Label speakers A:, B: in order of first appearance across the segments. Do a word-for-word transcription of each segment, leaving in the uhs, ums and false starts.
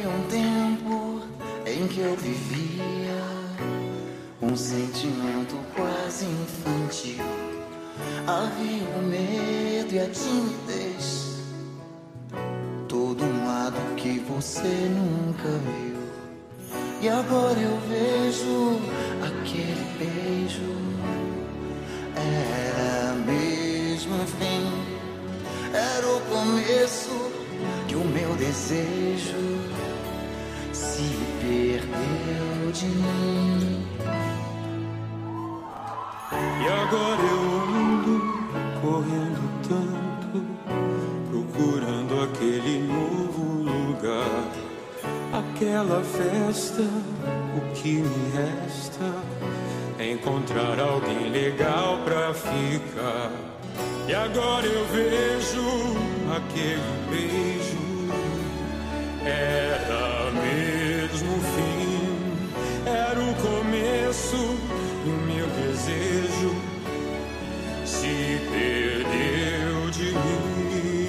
A: Havia um tempo em que eu vivia um sentimento quase infantil. Havia o medo e a timidez, todo um lado que você nunca viu. E agora eu vejo aquele beijo, era mesmo o fim, era o começo que o meu desejo se perdeu de mim.
B: E agora eu ando correndo tanto, procurando aquele novo lugar, aquela festa. O que me resta é encontrar alguém legal pra ficar. E agora eu vejo aquele beijo, era mesmo o fim, era o começo e o meu desejo se perdeu de mim.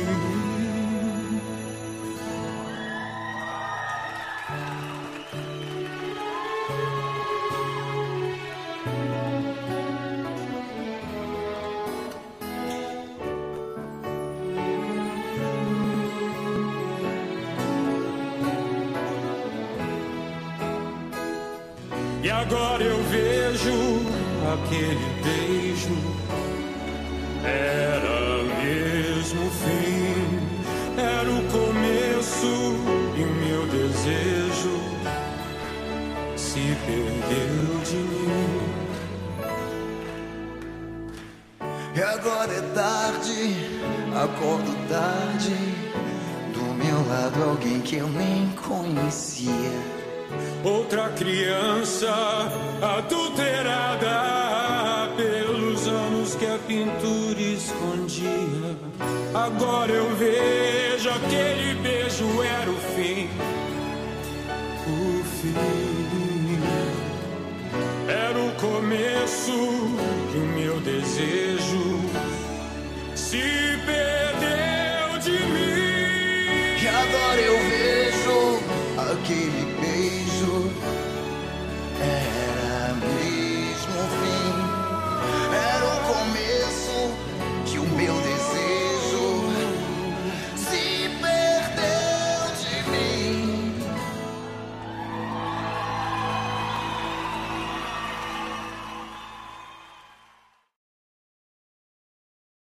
B: E agora eu vejo aquele beijo, era mesmo o fim, era o começo e o meu desejo se perdeu de mim.
A: E agora é tarde, acordo tarde, do meu lado alguém que eu nem conhecia.
B: Outra criança adulterada pelos anos que a pintura escondia. Agora eu vejo aquele beijo era o fim, o fim. Era o começo e o meu desejo se perdeu de mim.
A: E agora eu vejo aquele